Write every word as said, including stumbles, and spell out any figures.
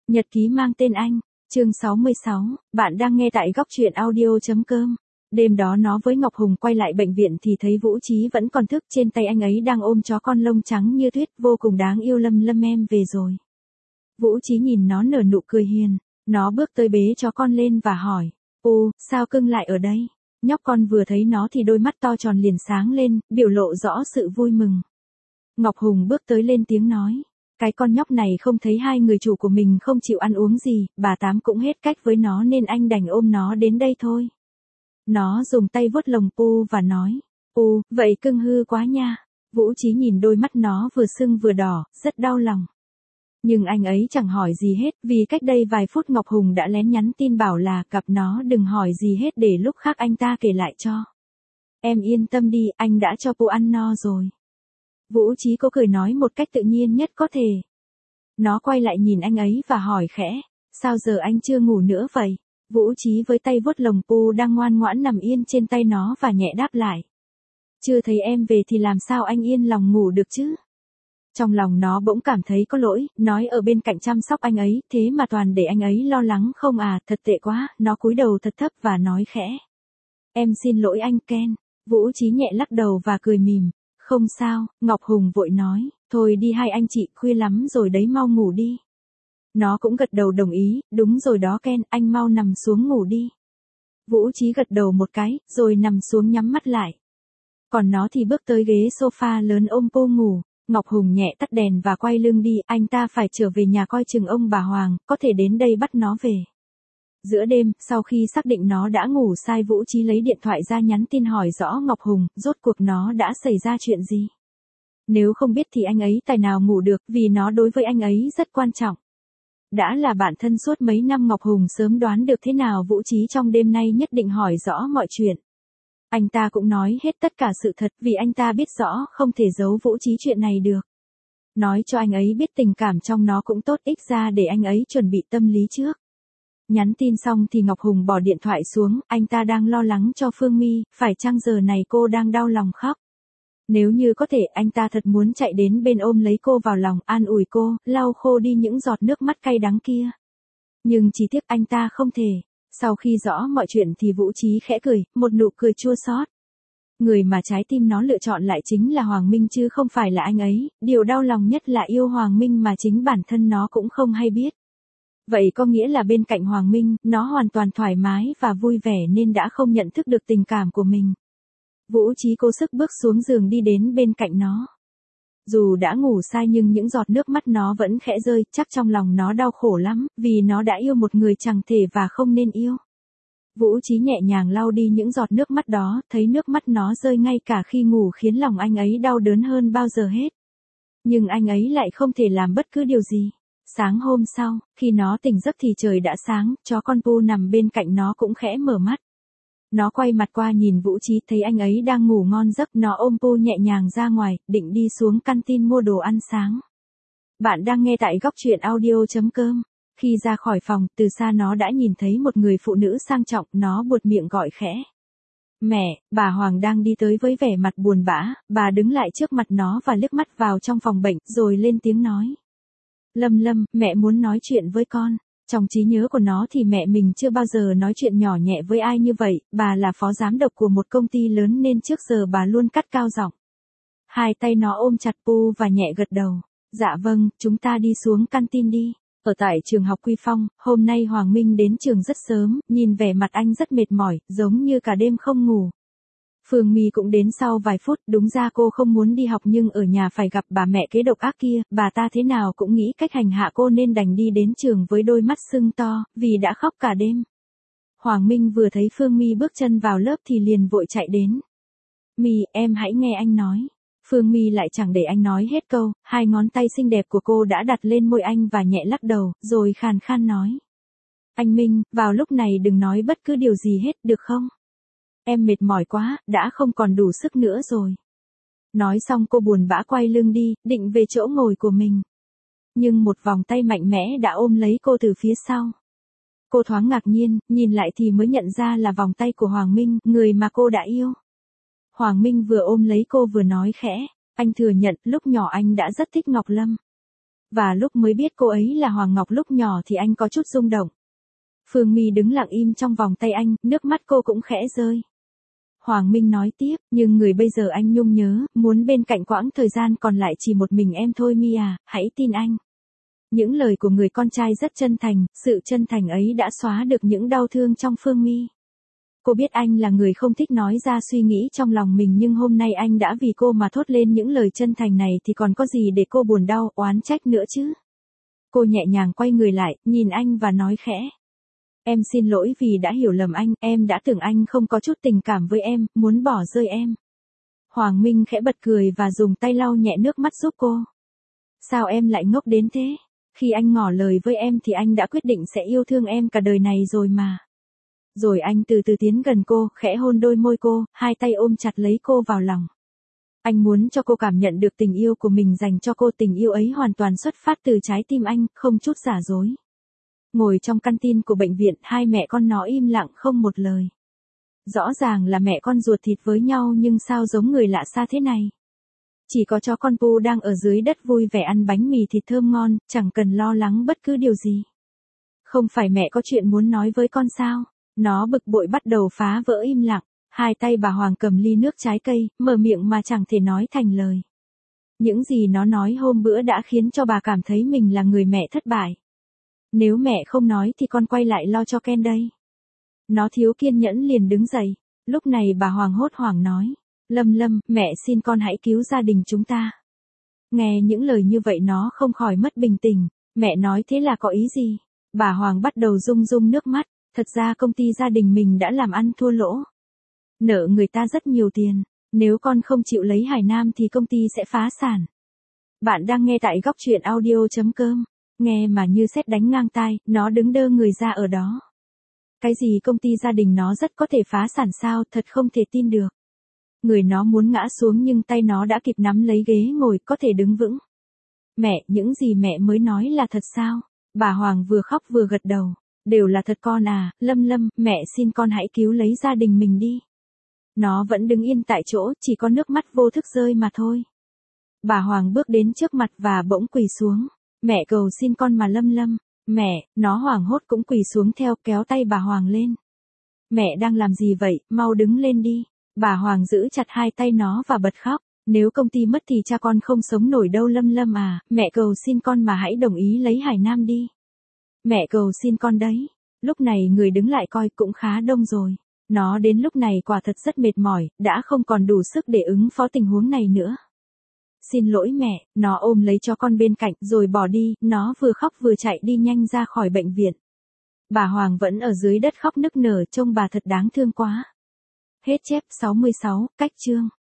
Nhật ký mang tên anh, chương sáu mươi sáu, bạn đang nghe tại góc truyện audio.com. Đêm đó nó với Ngọc Hùng quay lại bệnh viện thì thấy Vũ Trí vẫn còn thức, trên tay anh ấy đang ôm chó con lông trắng như tuyết, vô cùng đáng yêu. Lâm Lâm em về rồi. Vũ Trí nhìn nó nở nụ cười hiền, nó bước tới bế chó con lên và hỏi, ô, sao cưng lại ở đây? Nhóc con vừa thấy nó thì đôi mắt to tròn liền sáng lên, biểu lộ rõ sự vui mừng. Ngọc Hùng bước tới lên tiếng nói, cái con nhóc này không thấy hai người chủ của mình không chịu ăn uống gì, bà Tám cũng hết cách với nó nên anh đành ôm nó đến đây thôi. Nó dùng tay vuốt lồng Pu và nói, Pu, vậy cưng hư quá nha. Vũ Trí nhìn đôi mắt nó vừa sưng vừa đỏ, rất đau lòng. Nhưng anh ấy chẳng hỏi gì hết, vì cách đây vài phút Ngọc Hùng đã lén nhắn tin bảo là cặp nó đừng hỏi gì hết để lúc khác anh ta kể lại cho. Em yên tâm đi, anh đã cho Pu ăn no rồi. Vũ Trí cố cười nói một cách tự nhiên nhất có thể. Nó quay lại nhìn anh ấy và hỏi khẽ, sao giờ anh chưa ngủ nữa vậy? Vũ Trí với tay vuốt lồng Pu đang ngoan ngoãn nằm yên trên tay nó và nhẹ đáp lại. Chưa thấy em về thì làm sao anh yên lòng ngủ được chứ? Trong lòng nó bỗng cảm thấy có lỗi, nói ở bên cạnh chăm sóc anh ấy, thế mà toàn để anh ấy lo lắng không à, thật tệ quá. Nó cúi đầu thật thấp và nói khẽ. Em xin lỗi anh Ken. Vũ Trí nhẹ lắc đầu và cười mỉm. Không sao, Ngọc Hùng vội nói, thôi đi hai anh chị, khuya lắm rồi đấy, mau ngủ đi. Nó cũng gật đầu đồng ý, đúng rồi đó Ken, anh mau nằm xuống ngủ đi. Vũ Trí gật đầu một cái, rồi nằm xuống nhắm mắt lại. Còn nó thì bước tới ghế sofa lớn ôm Pu ngủ. Ngọc Hùng nhẹ tắt đèn và quay lưng đi, anh ta phải trở về nhà coi chừng ông bà Hoàng, có thể đến đây bắt nó về. Giữa đêm, sau khi xác định nó đã ngủ sai, Vũ Trí lấy điện thoại ra nhắn tin hỏi rõ Ngọc Hùng, rốt cuộc nó đã xảy ra chuyện gì. Nếu không biết thì anh ấy tài nào ngủ được, vì nó đối với anh ấy rất quan trọng. Đã là bạn thân suốt mấy năm, Ngọc Hùng sớm đoán được thế nào Vũ Trí trong đêm nay nhất định hỏi rõ mọi chuyện. Anh ta cũng nói hết tất cả sự thật vì anh ta biết rõ không thể giấu Vũ Trí chuyện này được. Nói cho anh ấy biết tình cảm trong nó cũng tốt, ích ra để anh ấy chuẩn bị tâm lý trước. Nhắn tin xong thì Ngọc Hùng bỏ điện thoại xuống, anh ta đang lo lắng cho Phương My, phải chăng giờ này cô đang đau lòng khóc. Nếu như có thể, anh ta thật muốn chạy đến bên ôm lấy cô vào lòng, an ủi cô, lau khô đi những giọt nước mắt cay đắng kia. Nhưng chỉ tiếc anh ta không thể. Sau khi rõ mọi chuyện thì Vũ Trí khẽ cười, một nụ cười chua xót. Người mà trái tim nó lựa chọn lại chính là Hoàng Minh chứ không phải là anh ấy, điều đau lòng nhất là yêu Hoàng Minh mà chính bản thân nó cũng không hay biết. Vậy có nghĩa là bên cạnh Hoàng Minh, nó hoàn toàn thoải mái và vui vẻ nên đã không nhận thức được tình cảm của mình. Vũ Trí cố sức bước xuống giường đi đến bên cạnh nó. Dù đã ngủ sai nhưng những giọt nước mắt nó vẫn khẽ rơi, chắc trong lòng nó đau khổ lắm, vì nó đã yêu một người chẳng thể và không nên yêu. Vũ Trí nhẹ nhàng lau đi những giọt nước mắt đó, thấy nước mắt nó rơi ngay cả khi ngủ khiến lòng anh ấy đau đớn hơn bao giờ hết. Nhưng anh ấy lại không thể làm bất cứ điều gì. Sáng hôm sau, khi nó tỉnh giấc thì trời đã sáng, chó con Pu nằm bên cạnh nó cũng khẽ mở mắt. Nó quay mặt qua nhìn Vũ Trí, thấy anh ấy đang ngủ ngon giấc, nó ôm Pu nhẹ nhàng ra ngoài, định đi xuống canteen mua đồ ăn sáng. Bạn đang nghe tại góc truyện audio.com. Khi ra khỏi phòng, từ xa nó đã nhìn thấy một người phụ nữ sang trọng, nó buột miệng gọi khẽ. Mẹ, bà Hoàng đang đi tới với vẻ mặt buồn bã, bà đứng lại trước mặt nó và liếc mắt vào trong phòng bệnh, rồi lên tiếng nói. Lâm Lâm, mẹ muốn nói chuyện với con. Trong trí nhớ của nó thì mẹ mình chưa bao giờ nói chuyện nhỏ nhẹ với ai như vậy, bà là phó giám đốc của một công ty lớn nên trước giờ bà luôn cất cao giọng. Hai tay nó ôm chặt Pu và nhẹ gật đầu. Dạ vâng, chúng ta đi xuống canteen đi. Ở tại trường học Quy Phong, hôm nay Hoàng Minh đến trường rất sớm, nhìn vẻ mặt anh rất mệt mỏi, giống như cả đêm không ngủ. Phương My cũng đến sau vài phút, đúng ra cô không muốn đi học nhưng ở nhà phải gặp bà mẹ kế độc ác kia, bà ta thế nào cũng nghĩ cách hành hạ cô nên đành đi đến trường với đôi mắt sưng to, vì đã khóc cả đêm. Hoàng Minh vừa thấy Phương My bước chân vào lớp thì liền vội chạy đến. My, em hãy nghe anh nói. Phương My lại chẳng để anh nói hết câu, hai ngón tay xinh đẹp của cô đã đặt lên môi anh và nhẹ lắc đầu, rồi khàn khan nói. Anh Minh, vào lúc này đừng nói bất cứ điều gì hết, được không? Em mệt mỏi quá, đã không còn đủ sức nữa rồi. Nói xong cô buồn bã quay lưng đi, định về chỗ ngồi của mình. Nhưng một vòng tay mạnh mẽ đã ôm lấy cô từ phía sau. Cô thoáng ngạc nhiên, nhìn lại thì mới nhận ra là vòng tay của Hoàng Minh, người mà cô đã yêu. Hoàng Minh vừa ôm lấy cô vừa nói khẽ, anh thừa nhận lúc nhỏ anh đã rất thích Ngọc Lâm. Và lúc mới biết cô ấy là Hoàng Ngọc lúc nhỏ thì anh có chút rung động. Phương My đứng lặng im trong vòng tay anh, nước mắt cô cũng khẽ rơi. Hoàng Minh nói tiếp, nhưng người bây giờ anh nhung nhớ, muốn bên cạnh quãng thời gian còn lại chỉ một mình em thôi My à, hãy tin anh. Những lời của người con trai rất chân thành, sự chân thành ấy đã xóa được những đau thương trong Phương My. Cô biết anh là người không thích nói ra suy nghĩ trong lòng mình, nhưng hôm nay anh đã vì cô mà thốt lên những lời chân thành này thì còn có gì để cô buồn đau, oán trách nữa chứ. Cô nhẹ nhàng quay người lại, nhìn anh và nói khẽ. Em xin lỗi vì đã hiểu lầm anh, em đã tưởng anh không có chút tình cảm với em, muốn bỏ rơi em. Hoàng Minh khẽ bật cười và dùng tay lau nhẹ nước mắt giúp cô. Sao em lại ngốc đến thế? Khi anh ngỏ lời với em thì anh đã quyết định sẽ yêu thương em cả đời này rồi mà. Rồi anh từ từ tiến gần cô, khẽ hôn đôi môi cô, hai tay ôm chặt lấy cô vào lòng. Anh muốn cho cô cảm nhận được tình yêu của mình dành cho cô, tình yêu ấy hoàn toàn xuất phát từ trái tim anh, không chút giả dối. Ngồi trong căn tin của bệnh viện, hai mẹ con nó im lặng không một lời. Rõ ràng là mẹ con ruột thịt với nhau nhưng sao giống người lạ xa thế này. Chỉ có chó con Pu đang ở dưới đất vui vẻ ăn bánh mì thịt thơm ngon, chẳng cần lo lắng bất cứ điều gì. Không phải mẹ có chuyện muốn nói với con sao? Nó bực bội bắt đầu phá vỡ im lặng. Hai tay bà Hoàng cầm ly nước trái cây, mở miệng mà chẳng thể nói thành lời. Những gì nó nói hôm bữa đã khiến cho bà cảm thấy mình là người mẹ thất bại. Nếu mẹ không nói thì con quay lại lo cho Ken đây. Nó thiếu kiên nhẫn liền đứng dậy. Lúc này bà Hoàng hốt hoảng nói. Lâm Lâm, mẹ xin con hãy cứu gia đình chúng ta. Nghe những lời như vậy nó không khỏi mất bình tĩnh. Mẹ nói thế là có ý gì? Bà Hoàng bắt đầu rung rung nước mắt. Thật ra công ty gia đình mình đã làm ăn thua lỗ. Nợ người ta rất nhiều tiền. Nếu con không chịu lấy Hải Nam thì công ty sẽ phá sản. Bạn đang nghe tại góc truyện audio chấm com. Nghe mà như sét đánh ngang tai, nó đứng đơ người ra ở đó. Cái gì công ty gia đình nó rất có thể phá sản sao, thật không thể tin được. Người nó muốn ngã xuống nhưng tay nó đã kịp nắm lấy ghế ngồi, có thể đứng vững. Mẹ, những gì mẹ mới nói là thật sao? Bà Hoàng vừa khóc vừa gật đầu. Đều là thật con à, Lâm Lâm, mẹ xin con hãy cứu lấy gia đình mình đi. Nó vẫn đứng yên tại chỗ, chỉ có nước mắt vô thức rơi mà thôi. Bà Hoàng bước đến trước mặt và bỗng quỳ xuống. Mẹ cầu xin con mà Lâm Lâm. Mẹ, nó hoảng hốt cũng quỳ xuống theo, kéo tay bà Hoàng lên. Mẹ đang làm gì vậy, mau đứng lên đi. Bà Hoàng giữ chặt hai tay nó và bật khóc. Nếu công ty mất thì cha con không sống nổi đâu Lâm Lâm à, mẹ cầu xin con mà hãy đồng ý lấy Hải Nam đi. Mẹ cầu xin con đấy. Lúc này người đứng lại coi cũng khá đông rồi. Nó đến lúc này quả thật rất mệt mỏi, đã không còn đủ sức để ứng phó tình huống này nữa. Xin lỗi mẹ, nó ôm lấy chó con bên cạnh rồi bỏ đi, nó vừa khóc vừa chạy đi nhanh ra khỏi bệnh viện. Bà Hoàng vẫn ở dưới đất khóc nức nở, trông bà thật đáng thương quá. Hết chép sáu mươi sáu, cách chương.